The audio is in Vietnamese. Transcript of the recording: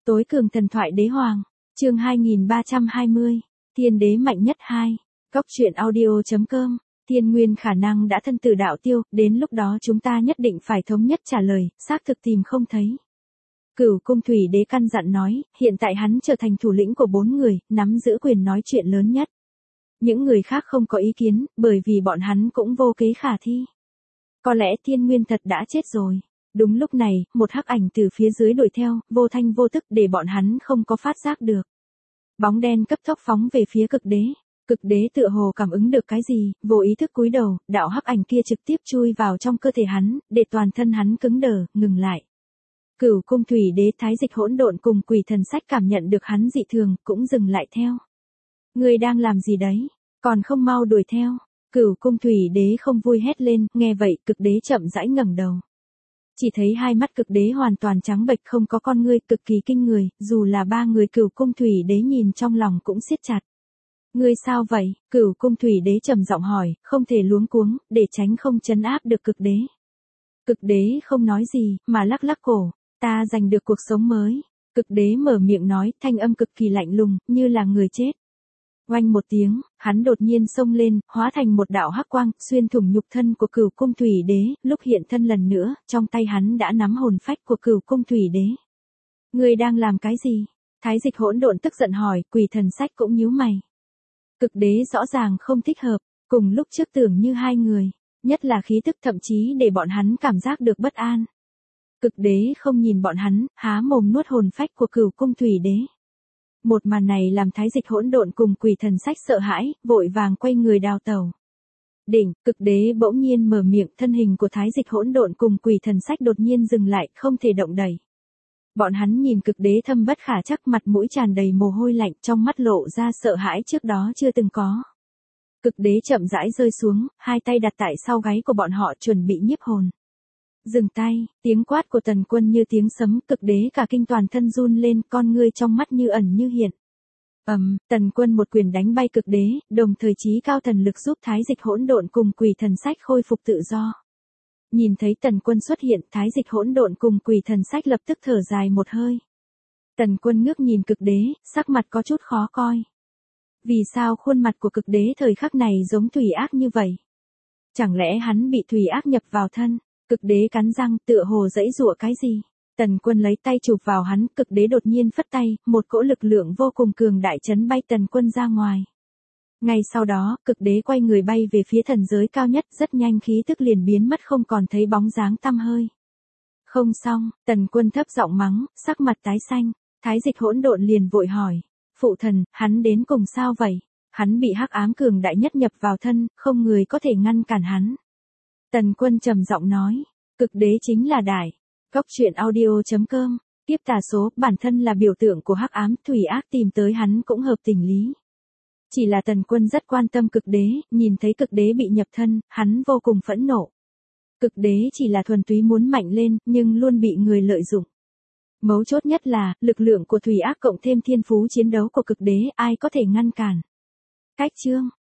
Tối cường thần thoại đế hoàng, chương 2320, tiên đế mạnh nhất 2, Cốc truyện audio.com, tiên nguyên khả năng đã thân tử đạo tiêu, đến lúc đó chúng ta nhất định phải thống nhất trả lời, xác thực tìm không thấy. Cửu cung thủy đế căn dặn nói, hiện tại hắn trở thành thủ lĩnh của 4 người, nắm giữ quyền nói chuyện lớn nhất. Những người khác không có ý kiến, bởi vì bọn hắn cũng vô kế khả thi. Có lẽ thiên nguyên thật đã chết rồi. Đúng lúc này, một hắc ảnh từ phía dưới đuổi theo, vô thanh vô tức để bọn hắn không có phát giác được. Bóng đen cấp tốc phóng về phía cực đế. Cực đế tựa hồ cảm ứng được cái gì, vô ý thức cúi đầu, đạo hắc ảnh kia trực tiếp chui vào trong cơ thể hắn, để toàn thân hắn cứng đờ, ngừng lại. Cửu cung thủy đế thái dịch hỗn độn cùng quỷ thần sách cảm nhận được hắn dị thường, cũng dừng lại theo. Ngươi đang làm gì đấy? Còn không mau đuổi theo. Cửu cung thủy đế không vui hét lên, nghe vậy cực đế chậm rãi ngẩng đầu. Chỉ thấy hai mắt cực đế hoàn toàn trắng bệch không có con ngươi, cực kỳ kinh người, dù là 3 người cửu cung thủy đế nhìn trong lòng cũng siết chặt. Ngươi sao vậy? Cửu cung thủy đế trầm giọng hỏi, không thể luống cuống, để tránh không trấn áp được cực đế. Cực đế không nói gì, mà lắc lắc cổ, ta giành được cuộc sống mới. Cực đế mở miệng nói, thanh âm cực kỳ lạnh lùng, như là người chết. Oanh một tiếng, hắn đột nhiên xông lên, hóa thành một đạo hắc quang, xuyên thủng nhục thân của cửu cung thủy đế, lúc hiện thân lần nữa, trong tay hắn đã nắm hồn phách của cửu cung thủy đế. Ngươi đang làm cái gì? Thái dịch hỗn độn tức giận hỏi, quỷ thần sách cũng nhíu mày. Cực đế rõ ràng không thích hợp, cùng lúc trước tưởng như hai người, nhất là khí tức thậm chí để bọn hắn cảm giác được bất an. Cực đế không nhìn bọn hắn, há mồm nuốt hồn phách của cửu cung thủy đế. Một màn này làm thái dịch hỗn độn cùng quỷ thần sách sợ hãi, vội vàng quay người đào tẩu. Đỉnh, cực đế bỗng nhiên mở miệng, thân hình của thái dịch hỗn độn cùng quỷ thần sách đột nhiên dừng lại, không thể động đậy. Bọn hắn nhìn cực đế thâm bất khả chắc, mặt mũi tràn đầy mồ hôi lạnh, trong mắt lộ ra sợ hãi trước đó chưa từng có. Cực đế chậm rãi rơi xuống, hai tay đặt tại sau gáy của bọn họ chuẩn bị nhiếp hồn. Dừng tay, tiếng quát của Tần Quân như tiếng sấm, cực đế cả kinh toàn thân run lên, con ngươi trong mắt như ẩn như hiện. Tần Quân một quyền đánh bay cực đế, đồng thời chí cao thần lực giúp thái dịch hỗn độn cùng quỷ thần sách khôi phục tự do. Nhìn thấy Tần Quân xuất hiện, thái dịch hỗn độn cùng quỷ thần sách lập tức thở dài một hơi. Tần Quân ngước nhìn cực đế, sắc mặt có chút khó coi. Vì sao khuôn mặt của cực đế thời khắc này giống thủy ác như vậy? Chẳng lẽ hắn bị thủy ác nhập vào thân? Cực đế cắn răng, tựa hồ giãy giụa cái gì? Tần Quân lấy tay chụp vào hắn, cực đế đột nhiên phất tay, một cỗ lực lượng vô cùng cường đại chấn bay Tần Quân ra ngoài. Ngay sau đó, cực đế quay người bay về phía thần giới cao nhất, rất nhanh khí tức liền biến mất không còn thấy bóng dáng tăm hơi. Không xong, Tần Quân thấp giọng mắng, sắc mặt tái xanh, thái dịch hỗn độn liền vội hỏi, phụ thần, hắn đến cùng sao vậy? Hắn bị hắc ám cường đại nhất nhập vào thân, không người có thể ngăn cản hắn. Tần Quân trầm giọng nói, cực đế chính là đại. Cốc truyện audio.com, tiếp tà số, bản thân là biểu tượng của hắc ám, thủy ác tìm tới hắn cũng hợp tình lý. Chỉ là Tần Quân rất quan tâm cực đế, nhìn thấy cực đế bị nhập thân, hắn vô cùng phẫn nộ. Cực đế chỉ là thuần túy muốn mạnh lên, nhưng luôn bị người lợi dụng. Mấu chốt nhất là, lực lượng của thủy ác cộng thêm thiên phú chiến đấu của cực đế, ai có thể ngăn cản. Cách chương,